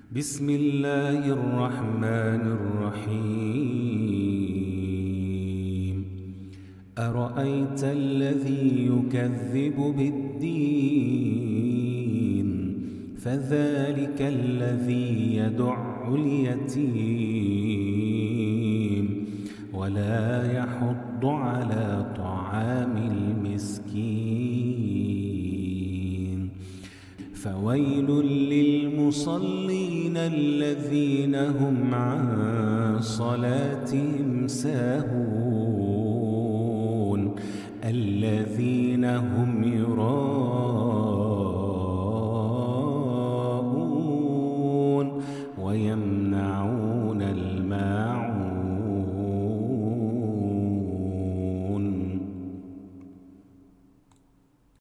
بسم الله الرحمن الرحيم أرأيت الذي يكذب بالدين فذلك الذي يدع اليتيم ولا يحض على طعام المسكين فويل للمصلين الذين هم عن صلاتهم ساهون الذين هم